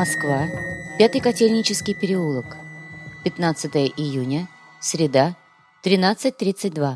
Москва, Пятый Котельнический переулок, 15 июня, среда, 13:32.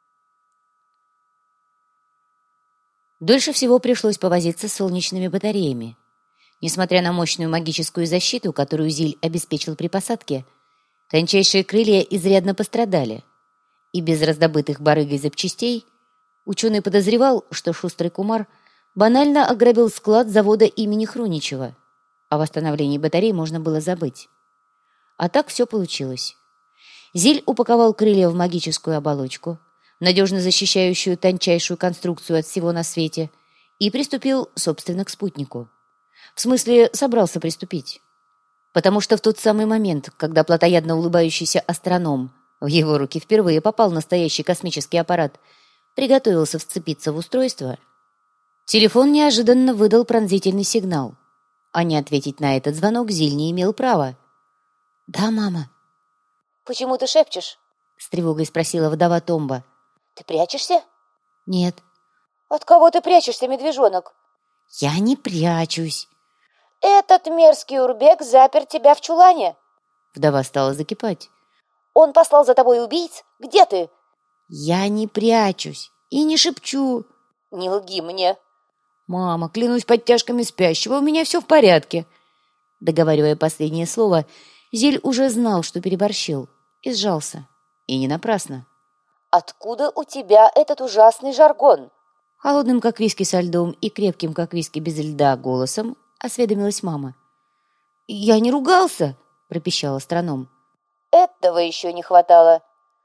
Дольше всего пришлось повозиться с солнечными батареями. Несмотря на мощную магическую защиту, которую Зиль обеспечил при посадке, тончайшие крылья изрядно пострадали, и без раздобытых барыгой запчастей ученый подозревал, что шустрый кумар банально ограбил склад завода имени Хруничева. О восстановлении батарей можно было забыть. А так все получилось. Зиль упаковал крылья в магическую оболочку, надежно защищающую тончайшую конструкцию от всего на свете, и приступил, собственно, к спутнику. В смысле, собрался приступить. Потому что в тот самый момент, когда плотоядно улыбающийся астроном, в его руки впервые попал настоящий космический аппарат, приготовился вцепиться в устройство, телефон неожиданно выдал пронзительный сигнал. А не ответить на этот звонок Зиль не имел права. «Да, мама». «Почему ты шепчешь?» — с тревогой спросила вдова Томба. «Ты прячешься?» «Нет». «От кого ты прячешься, медвежонок?» «Я не прячусь». «Этот мерзкий урбек запер тебя в чулане». Вдова стала закипать. «Он послал за тобой убийц? Где ты?» «Я не прячусь и не шепчу». «Не лги мне». «Мама, клянусь подтяжками спящего, у меня все в порядке». Договаривая последнее слово, Зиль уже знал, что переборщил, и сжался. И не напрасно. «Откуда у тебя этот ужасный жаргон?» Холодным, как виски со льдом, и крепким, как виски без льда, голосом осведомилась мама. «Я не ругался», — пропищал астроном. «Этого еще не хватало.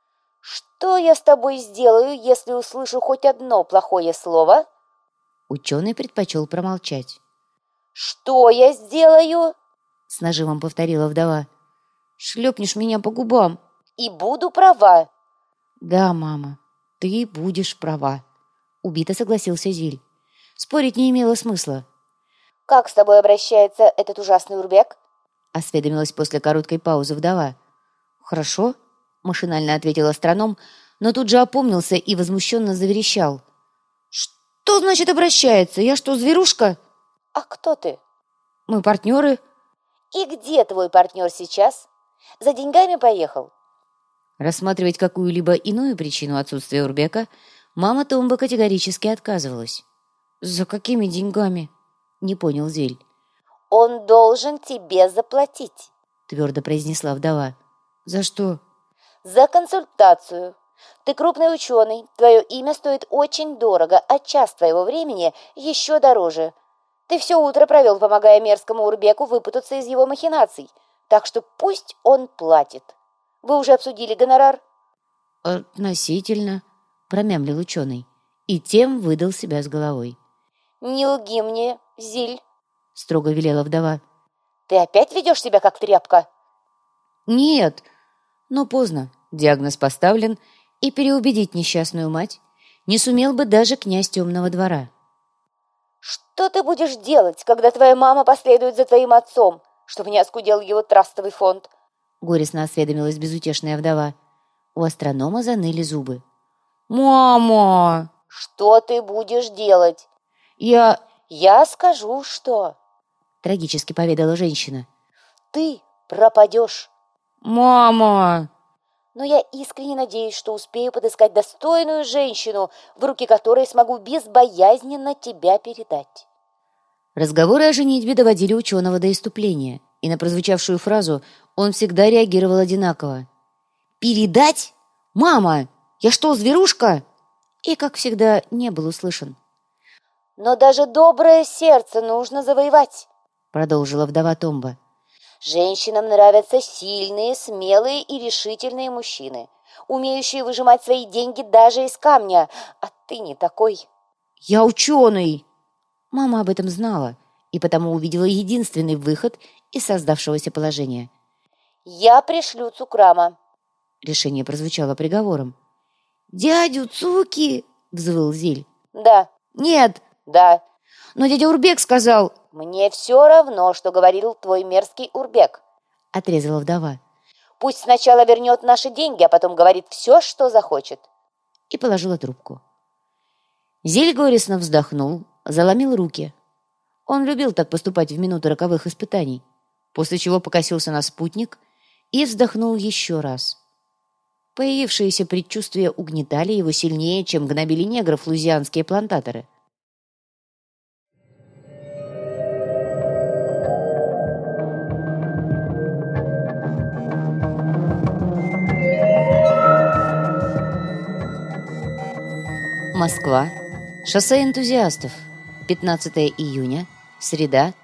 Что я с тобой сделаю, если услышу хоть одно плохое слово?» Ученый предпочел промолчать. «Что я сделаю?» — с нажимом повторила вдова. «Шлепнешь меня по губам». «И буду права». «Да, мама, ты будешь права», — убито согласился Зиль. Спорить не имело смысла. «Как с тобой обращается этот ужасный урбек?» — осведомилась после короткой паузы вдова. «Хорошо», — машинально ответил астроном, но тут же опомнился и возмущенно заверещал. «Что значит обращается? Я что, зверушка?» «А кто ты?» «Мы партнеры». «И где твой партнер сейчас? За деньгами поехал?» Рассматривать какую-либо иную причину отсутствия урбека мама Томба категорически отказывалась. «За какими деньгами?» — не понял Зель. «Он должен тебе заплатить», — твердо произнесла вдова. «За что?» «За консультацию. Ты крупный ученый, твое имя стоит очень дорого, а час твоего времени еще дороже. Ты все утро провел, помогая мерзкому урбеку выпутаться из его махинаций, так что пусть он платит. Вы уже обсудили гонорар?» «Относительно», — промямлил ученый, и тем выдал себя с головой. «Не лги мне, Зиль», — строго велела вдова. «Ты опять ведешь себя как тряпка?» «Нет». Но поздно, диагноз поставлен, и переубедить несчастную мать не сумел бы даже князь Темного двора. «Что ты будешь делать, когда твоя мама последует за твоим отцом, чтобы не оскудел его трастовый фонд?» — горестно осведомилась безутешная вдова. У астронома заныли зубы. «Мама!» «Что ты будешь делать?» «Я скажу, что...» — трагически поведала женщина. «Ты пропадешь». «Мама!» «Но я искренне надеюсь, что успею подыскать достойную женщину, в руки которой смогу безбоязненно тебя передать». Разговоры о женитьбе доводили ученого до исступления, и на прозвучавшую фразу он всегда реагировал одинаково. «Передать? Мама! Я что, зверушка?» И, как всегда, не был услышан. «Но даже доброе сердце нужно завоевать», — продолжила вдова Томба. «Женщинам нравятся сильные, смелые и решительные мужчины, умеющие выжимать свои деньги даже из камня, а ты не такой». «Я ученый!» Мама об этом знала и потому увидела единственный выход из создавшегося положения. «Я пришлю Цукрама». Решение прозвучало приговором. «Дядю Цуки!» — взвыл Зиль. «Да». «Нет». «Да». «Но дядя Урбек сказал...» «Мне все равно, что говорил твой мерзкий урбек», — отрезала вдова. «Пусть сначала вернет наши деньги, а потом говорит все, что захочет». И положила трубку. Зиль горестно вздохнул, заломил руки. Он любил так поступать в минуты роковых испытаний, после чего покосился на спутник и вздохнул еще раз. Появившиеся предчувствия угнетали его сильнее, чем гнобили негров луизианские плантаторы. Москва. Шоссе энтузиастов. 15 июня. Среда.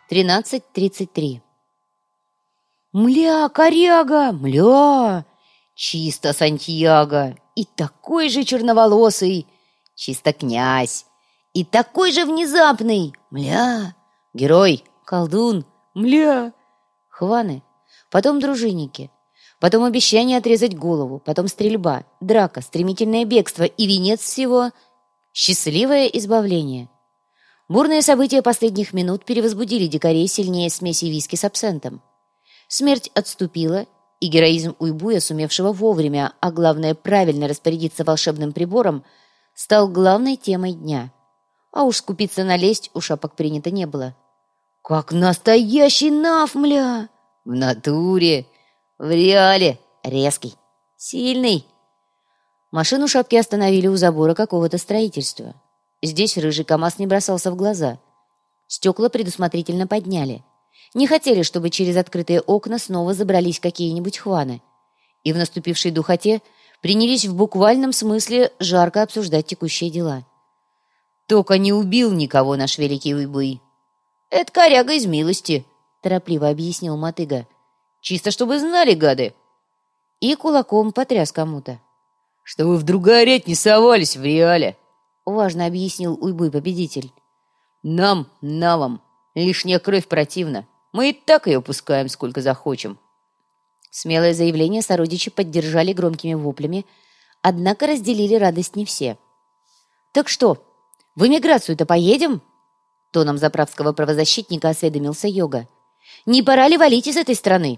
13:33. «Мля, коряга! Мля! Чисто Сантьяго! И такой же черноволосый! Чисто князь! И такой же внезапный! Мля! Герой! Колдун! Мля!» Хваны, потом дружинники, потом обещание отрезать голову, потом стрельба, драка, стремительное бегство и венец всего — счастливое избавление. Бурные события последних минут перевозбудили дикарей сильнее смеси виски с абсентом. Смерть отступила, и героизм Уйбуя, сумевшего вовремя, а главное правильно распорядиться волшебным прибором, стал главной темой дня. А уж скупиться на лесть у шапок принято не было. «Как настоящий наф, мля! В натуре! В реале! Резкий! Сильный!» Машину шапки остановили у забора какого-то строительства. Здесь рыжий КамАЗ не бросался в глаза. Стекла предусмотрительно подняли. Не хотели, чтобы через открытые окна снова забрались какие-нибудь хваны. И в наступившей духоте принялись в буквальном смысле жарко обсуждать текущие дела. «Только не убил никого наш великий Уйбуй. Это коряга из милости», — торопливо объяснил мотыга. «Чисто чтобы знали, гады». И кулаком потряс кому-то. «Чтобы вдруг гореть не совались в реале», — важно объяснил Уйбуй-победитель. «Нам, навам, лишняя кровь противна. Мы и так ее пускаем, сколько захочем». Смелое заявление сородичи поддержали громкими воплями, однако разделили радость не все. «Так что, в эмиграцию-то поедем?» Тоном заправского правозащитника осведомился Йога. «Не пора ли валить из этой страны?»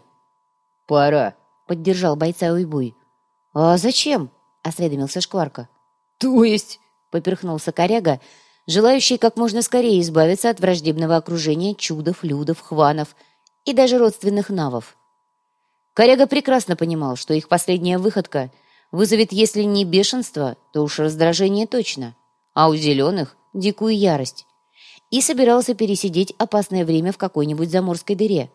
«Пора», — поддержал бойца Уйбуй. «А зачем?» — осведомился Шкварка. «То есть?» — поперхнулся коряга, желающий как можно скорее избавиться от враждебного окружения чудов, людов, хванов и даже родственных навов. Коряга прекрасно понимал, что их последняя выходка вызовет, если не бешенство, то уж раздражение точно, а у зеленых — дикую ярость, и собирался пересидеть опасное время в какой-нибудь заморской дыре.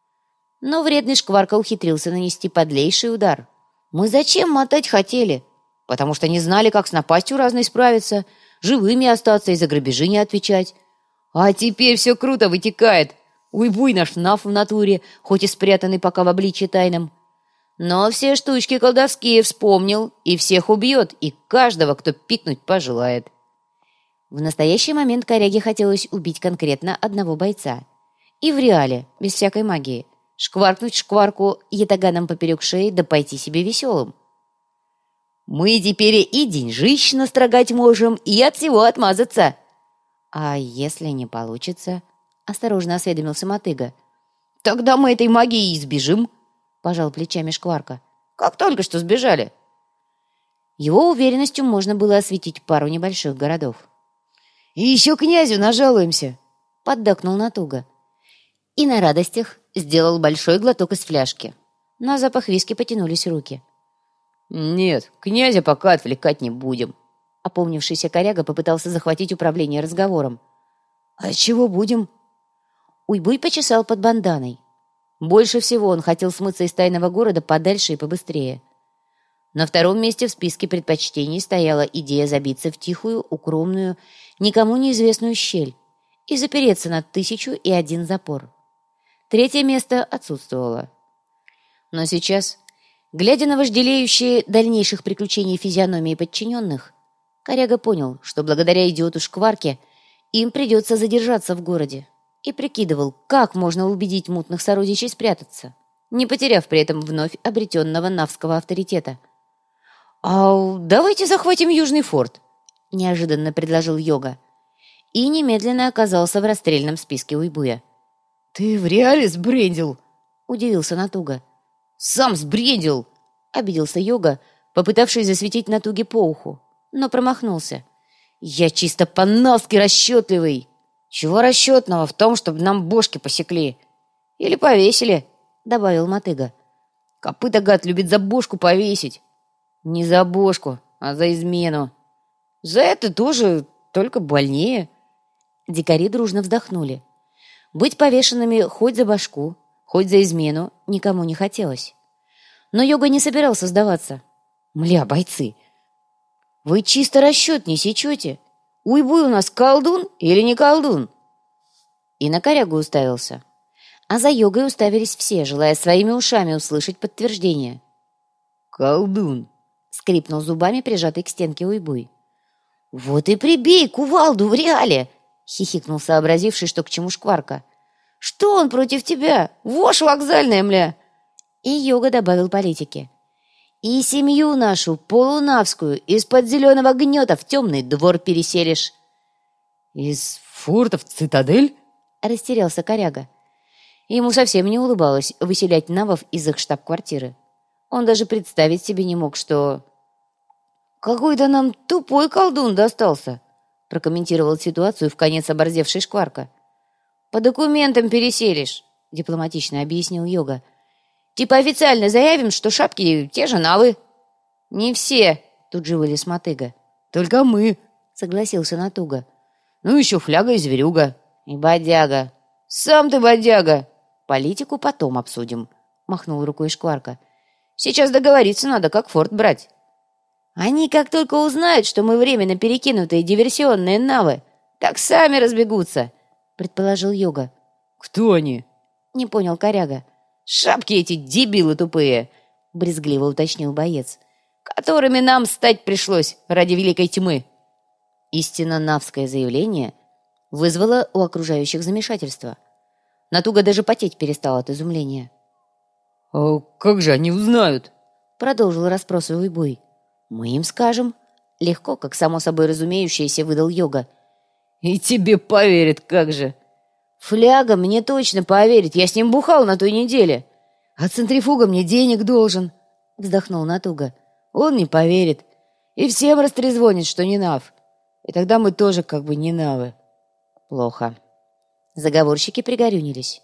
Но вредный Шкварка ухитрился нанести подлейший удар. «Мы зачем мотать хотели? Потому что не знали, как с напастью разной справиться, живыми остаться и за грабежи не отвечать. А теперь все круто вытекает. Уйбуй наш наф в натуре, хоть и спрятанный пока в обличье тайном. Но все штучки колдовские вспомнил, и всех убьет, и каждого, кто пикнуть пожелает». В настоящий момент коряге хотелось убить конкретно одного бойца. И в реале, без всякой магии. Шкваркнуть Шкварку ятаганом поперек шеи, да пойти себе веселым. «Мы теперь и деньжищ настрогать можем, и от всего отмазаться». «А если не получится?» — осторожно осведомился мотыга. «Тогда мы этой магией избежим», — пожал плечами Шкварка. «Как только что сбежали». Его уверенностью можно было осветить пару небольших городов. «И еще князю нажалуемся», — поддакнул Натуга. И на радостях сделал большой глоток из фляжки. На запах виски потянулись руки. «Нет, князя пока отвлекать не будем». Опомнившийся коряга попытался захватить управление разговором. «А чего будем?» Уйбуй почесал под банданой. Больше всего он хотел смыться из тайного города подальше и побыстрее. На втором месте в списке предпочтений стояла идея забиться в тихую, укромную, никому неизвестную щель и запереться на 1001 запор. Третье место отсутствовало. Но сейчас, глядя на вожделеющие дальнейших приключений физиономии подчиненных, коряга понял, что благодаря идиоту Шкварке им придется задержаться в городе, и прикидывал, как можно убедить мутных сородичей спрятаться, не потеряв при этом вновь обретенного навского авторитета. «А давайте захватим Южный форт», — неожиданно предложил Йога, и немедленно оказался в расстрельном списке Уйбуя. «Ты в реале сбрендил?» — удивился Натуга. «Сам сбрендил!» — обиделся Йога, попытавшись засветить Натуге по уху, но промахнулся. «Я чисто по-навски расчетливый!» «Чего расчетного в том, чтобы нам бошки посекли? Или повесили?» — добавил мотыга. «Копыта, гад, любит за бошку повесить. Не за бошку, а за измену. За это тоже, только больнее». Дикари дружно вздохнули. Быть повешенными хоть за башку, хоть за измену никому не хотелось. Но Йога не собирался сдаваться. «Мля, бойцы, вы чисто расчет не сечете. Уйбуй у нас колдун или не колдун?» И на корягу уставился. А за Йогой уставились все, желая своими ушами услышать подтверждение. «Колдун!» — скрипнул зубами, прижатый к стенке Уйбуй. «Вот и прибей кувалду в реале!» — хихикнул сообразивший, что к чему шкварка. «Что он против тебя? Вошь вокзальная, мля!» И Йога добавил политики. «И семью нашу, полунавскую, из-под зеленого гнета в темный двор переселишь». «Из форта в цитадель?» — растерялся коряга. Ему совсем не улыбалось выселять навов из их штаб-квартиры. Он даже представить себе не мог, что... «Какой-то нам тупой колдун достался», — прокомментировал ситуацию вконец оборзевший шкварка. «По документам переселишь», — дипломатично объяснил Йога. «Типа официально заявим, что шапки те же навы». «Не все», — тут же вылез мотыга. «Только мы», — согласился Натуга. «Ну еще фляга и зверюга». «И бодяга». «Сам ты бодяга». «Политику потом обсудим», — махнул рукой шкварка. «Сейчас договориться надо, как форт брать». «Они как только узнают, что мы временно перекинутые диверсионные навы, так сами разбегутся», — предположил Йога. «Кто они?» — не понял коряга. «Шапки эти дебилы тупые», — брезгливо уточнил боец, «которыми нам стать пришлось ради великой тьмы». Истинно навское заявление вызвало у окружающих замешательство. Натуга даже потеть перестал от изумления. «А как же они узнают?» — продолжил расспросы Уйбуй. «Мы им скажем». Легко, как само собой разумеющееся, выдал Йога. «И тебе поверят, как же!» «Фляга мне точно поверит, я с ним бухал на той неделе. А центрифуга мне денег должен», — вздохнул Натуга. «Он не поверит. И всем растрезвонит, что не нав. И тогда мы тоже как бы не навы». «Плохо». Заговорщики пригорюнились.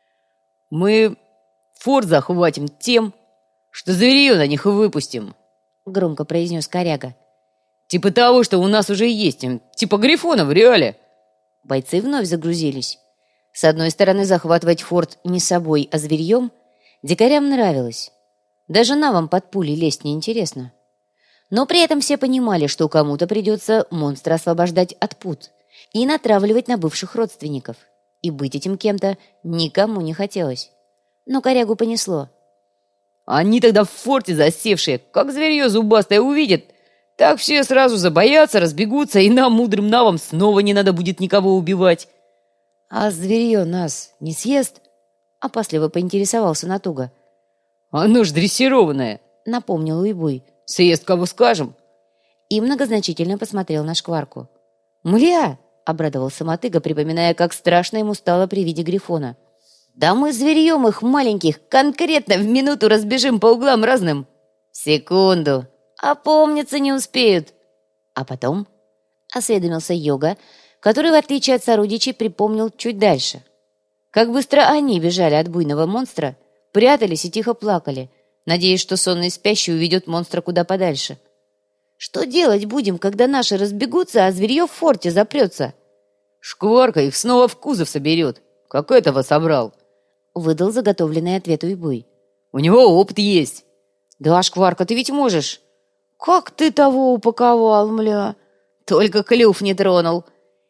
«Мы форт захватим тем, что зверье на них выпустим», — громко произнес коряга. «Типа того, что у нас уже есть, типа Грифона в реале». Бойцы вновь загрузились. С одной стороны, захватывать форт не собой, а зверьем дикарям нравилось. Даже навам под пули лезть неинтересно. Но при этом все понимали, что кому-то придется монстра освобождать от пут и натравливать на бывших родственников. И быть этим кем-то никому не хотелось. Но корягу понесло. «Они тогда в форте засевшие, как зверье зубастое увидят, так все сразу забоятся, разбегутся, и нам, мудрым навам, снова не надо будет никого убивать». «А зверье нас не съест?» — опасливо поинтересовался Натуга. «Оно ж дрессированное», — напомнил Уйбуй. «Съест, кого скажем». И многозначительно посмотрел на шкварку. «Мля!» — обрадовался мотыга, припоминая, как страшно ему стало при виде Грифона. «Да мы зверьем их маленьких конкретно в минуту разбежим по углам разным». «Секунду! Опомниться не успеют!» «А потом?» — осведомился Йога, который, в отличие от сородичей, припомнил чуть дальше. Как быстро они бежали от буйного монстра, прятались и тихо плакали, надеясь, что сонный спящий уведет монстра куда подальше. «Что делать будем, когда наши разбегутся, а зверье в форте запрется?» «Шкварка их снова в кузов соберет, как этого собрал», — выдал заготовленный ответ Уйбуй. «У него опыт есть». «Да, Шкварка, ты ведь можешь». «Как ты того упаковал, мля?» «Только клюв не тронул».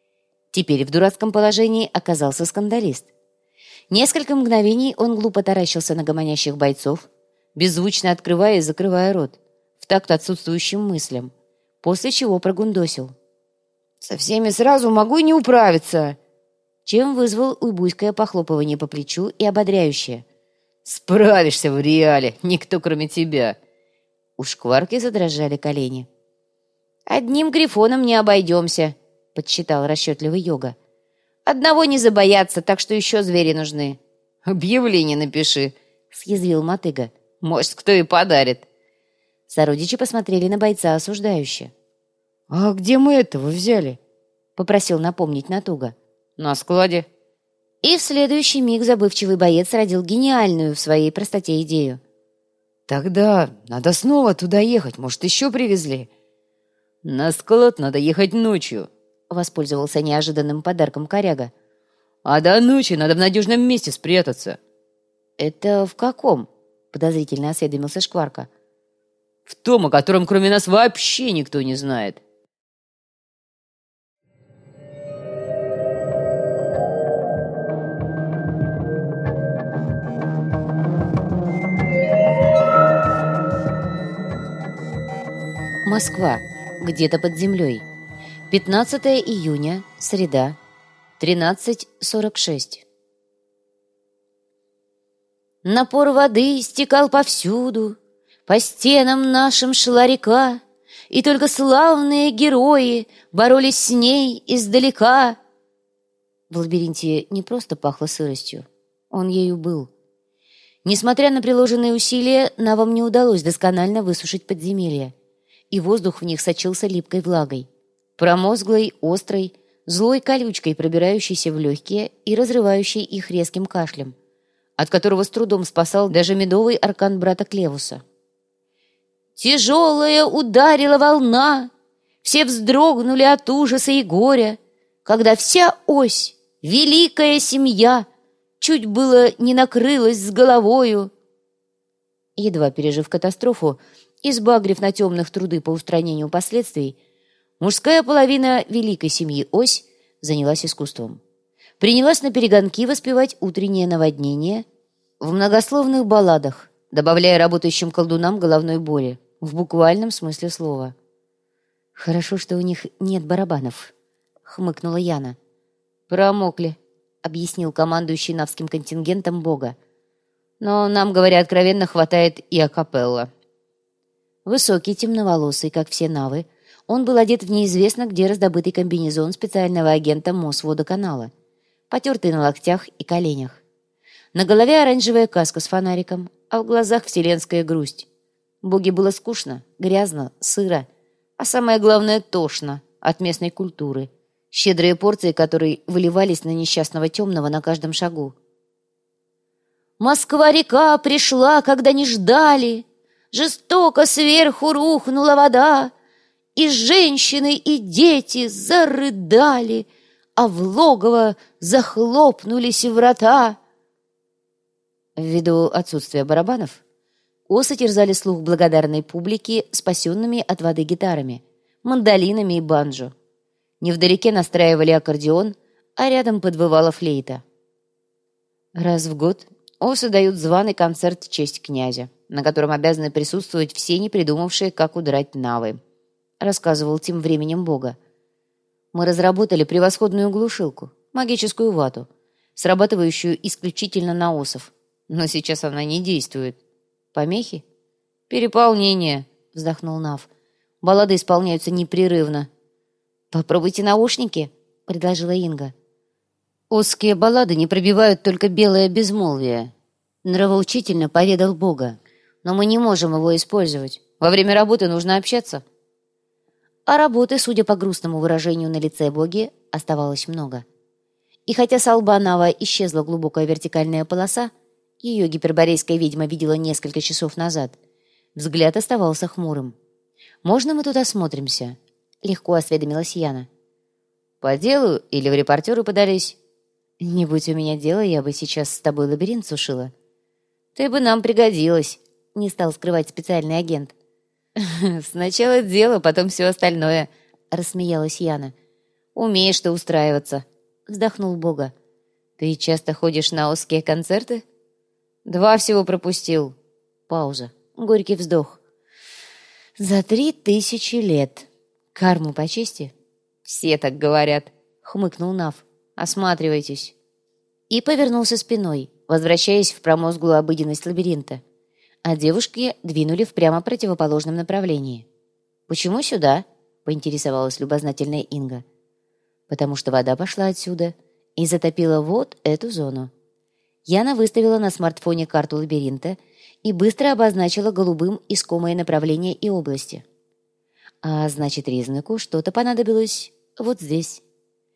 Теперь в дурацком положении оказался скандалист. Несколько мгновений он глупо таращился на гомонящих бойцов, беззвучно открывая и закрывая рот, в такт отсутствующим мыслям, после чего прогундосил. «Со всеми сразу могу и не управиться», чем вызвал уйбуйское похлопывание по плечу и ободряющее. «Справишься в реале, никто кроме тебя». У шкварки задрожали колени. «Одним Грифоном не обойдемся», — подсчитал расчетливый Йога. «Одного не забояться, так что еще звери нужны». «Объявление напиши», — съязвил мотыга. «Может, кто и подарит». Сородичи посмотрели на бойца осуждающе. «А где мы этого взяли?» — попросил напомнить Натуга. На складе. И в следующий миг забывчивый боец родил гениальную в своей простоте идею. Тогда надо снова туда ехать, может, еще привезли. На склад надо ехать ночью, Воспользовался неожиданным подарком коряга. а до ночи надо в надежном месте спрятаться. «Это в каком?» — подозрительно осведомился Шкварка. В том, о котором кроме нас вообще никто не знает. Москва. Где-то под землей. 15 июня. Среда. 13:46. Напор воды стекал повсюду, по стенам нашим шла река, и только славные герои боролись с ней издалека. В лабиринте не просто пахло сыростью, он ею был. Несмотря на приложенные усилия, навам не удалось досконально высушить подземелья, и воздух в них сочился липкой влагой, промозглой, острой, злой колючкой, пробирающейся в легкие и разрывающей их резким кашлем, от которого с трудом спасал даже медовый аркан брата Клевуса. Тяжелая ударила волна, все вздрогнули от ужаса и горя, когда вся ось, великая семья, чуть было не накрылась с головою. Едва пережив катастрофу, избагрив на темных труды по устранению последствий, мужская половина великой семьи Ось занялась искусством. Принялась наперегонки воспевать утреннее наводнение в многословных балладах, добавляя работающим колдунам головной боли, в буквальном смысле слова. «Хорошо, что у них нет барабанов», — хмыкнула Яна. «Промокли», — объяснил командующий навским контингентом Бога. «Но нам, говоря откровенно, хватает и акапелла». Высокий, темноволосый, как все навы, он был одет в неизвестно где раздобытый комбинезон специального агента Мосводоканала, потертый на локтях и коленях. На голове оранжевая каска с фонариком, а в глазах вселенская грусть. Боге было скучно, грязно, сыро, а самое главное тошно от местной культуры, щедрые порции которой выливались на несчастного темного на каждом шагу. «Москва-река пришла, когда не ждали, жестоко сверху рухнула вода, и женщины, и дети зарыдали, а в логово захлопнулись врата». Ввиду отсутствия барабанов, осы терзали слух благодарной публики спасенными от воды гитарами, мандолинами и банджо. Невдалеке настраивали аккордеон, а рядом подвывала флейта. Раз в год осы дают званый концерт в честь князя, на котором обязаны присутствовать все не придумавшие, как удрать навы, рассказывал тем временем Бога. Мы разработали превосходную глушилку, магическую вату, срабатывающую исключительно на осов, но сейчас она не действует. Помехи? Переполнение, вздохнул Нав. Баллады исполняются непрерывно. Попробуйте наушники, предложила Инга. Осские баллады не пробивают только белое безмолвие, нравоучительно поведал Бога. Но мы не можем его использовать. Во время работы нужно общаться. А работы, судя по грустному выражению на лице Боги, оставалось много. И хотя с лба Нава исчезла глубокая вертикальная полоса, ее гиперборейская ведьма видела несколько часов назад, взгляд оставался хмурым. «Можно мы тут осмотримся?» — легко осведомилась Яна. «По делу или в репортеры подались?» «Не будь у меня дела, я бы сейчас с тобой лабиринт сушила». «Ты бы нам пригодилась», — не стал скрывать специальный агент. «Сначала дело, потом все остальное», — рассмеялась Яна. «Умеешь ты устраиваться», — вздохнул Бога. «Ты часто ходишь на осские концерты?» «2 всего пропустил». Пауза. Горький вздох. «За 3000 лет. Карму почисти?» «Все так говорят», — хмыкнул Нав. «Осматривайтесь». И повернулся спиной, возвращаясь в промозглую обыденность лабиринта. А девушки двинули в прямо противоположном направлении. «Почему сюда?» — поинтересовалась любознательная Инга. «Потому что вода пошла отсюда и затопила вот эту зону». Яна выставила на смартфоне карту лабиринта и быстро обозначила голубым искомое направление и области. А значит, Ризныку что-то понадобилось вот здесь.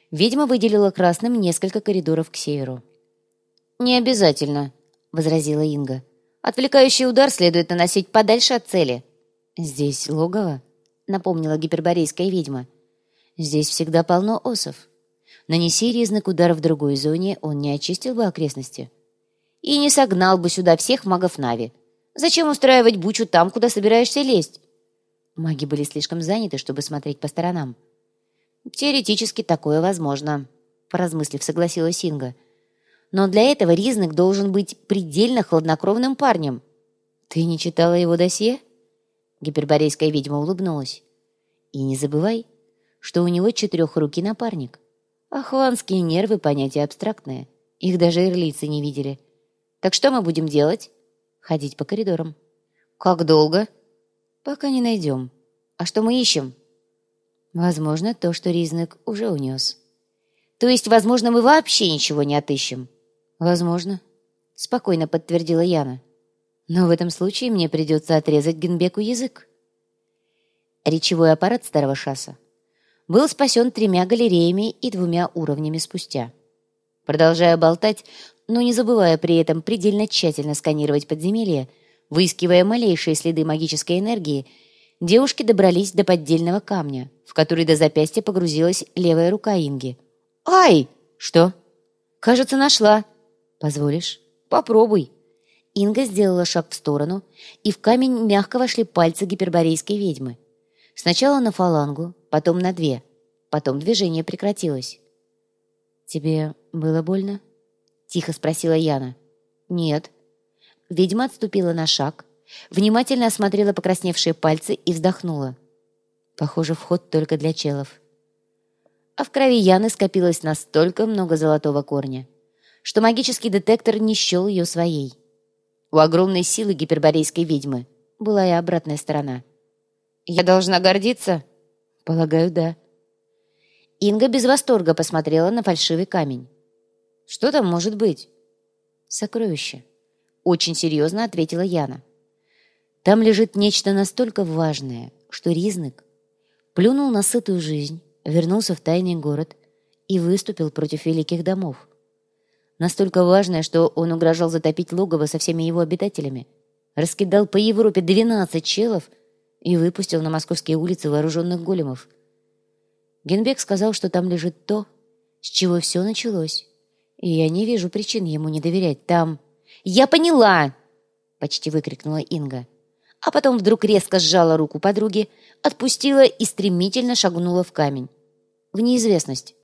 Ведьма выделила красным несколько коридоров к северу. «Не обязательно», — возразила Инга. «Отвлекающий удар следует наносить подальше от цели». «Здесь логово», — напомнила гиперборейская ведьма. «Здесь всегда полно осов. Нанеси Ризнак удар в другой зоне, он не очистил бы окрестности. И не согнал бы сюда всех магов Нави. Зачем устраивать бучу там, куда собираешься лезть?» Маги были слишком заняты, чтобы смотреть по сторонам. «Теоретически такое возможно», — поразмыслив, согласилась Инга. «Но для этого Ризнак должен быть предельно хладнокровным парнем». «Ты не читала его досье?» Гиперборейская ведьма улыбнулась. «И не забывай, что у него четырехрукий напарник. Ахванские нервы — понятие абстрактное. Их даже ирлийцы не видели. Так что мы будем делать?» «Ходить по коридорам». «Как долго?» «Пока не найдем. А что мы ищем?» «Возможно, то, что Ризнак уже унес». «То есть, возможно, мы вообще ничего не отыщем?» «Возможно», — спокойно подтвердила Яна. «Но в этом случае мне придется отрезать Генбеку язык». Речевой аппарат старого шасса был спасен 3 галереями и 2 уровнями спустя. Продолжая болтать, но не забывая при этом предельно тщательно сканировать подземелье, выискивая малейшие следы магической энергии, девушки добрались до поддельного камня, в который до запястья погрузилась левая рука Инги. «Ай!» «Что?» «Кажется, нашла». «Позволишь?» «Попробуй». Инга сделала шаг в сторону, и в камень мягко вошли пальцы гиперборейской ведьмы. Сначала на фалангу, потом на 2. Потом движение прекратилось. «Тебе было больно?» — тихо спросила Яна. «Нет». Ведьма отступила на шаг, внимательно осмотрела покрасневшие пальцы и вздохнула. «Похоже, вход только для челов». А в крови Яны скопилось настолько много золотого корня, что магический детектор не счел ее своей. У огромной силы гиперборейской ведьмы была и обратная сторона. «Я должна гордиться?» «Полагаю, да». Инга без восторга посмотрела на фальшивый камень. «Что там может быть?» «Сокровище», — очень серьезно ответила Яна. «Там лежит нечто настолько важное, что Ризнак плюнул на сытую жизнь, вернулся в тайный город и выступил против великих домов. Настолько важное, что он угрожал затопить логово со всеми его обитателями, раскидал по Европе 12 челов и выпустил на московские улицы вооруженных големов. Генбек сказал, что там лежит то, с чего все началось, и я не вижу причин ему не доверять. Там...» «Я поняла!» — почти выкрикнула Инга. А потом вдруг резко сжала руку подруги, отпустила и стремительно шагнула в камень. В неизвестность.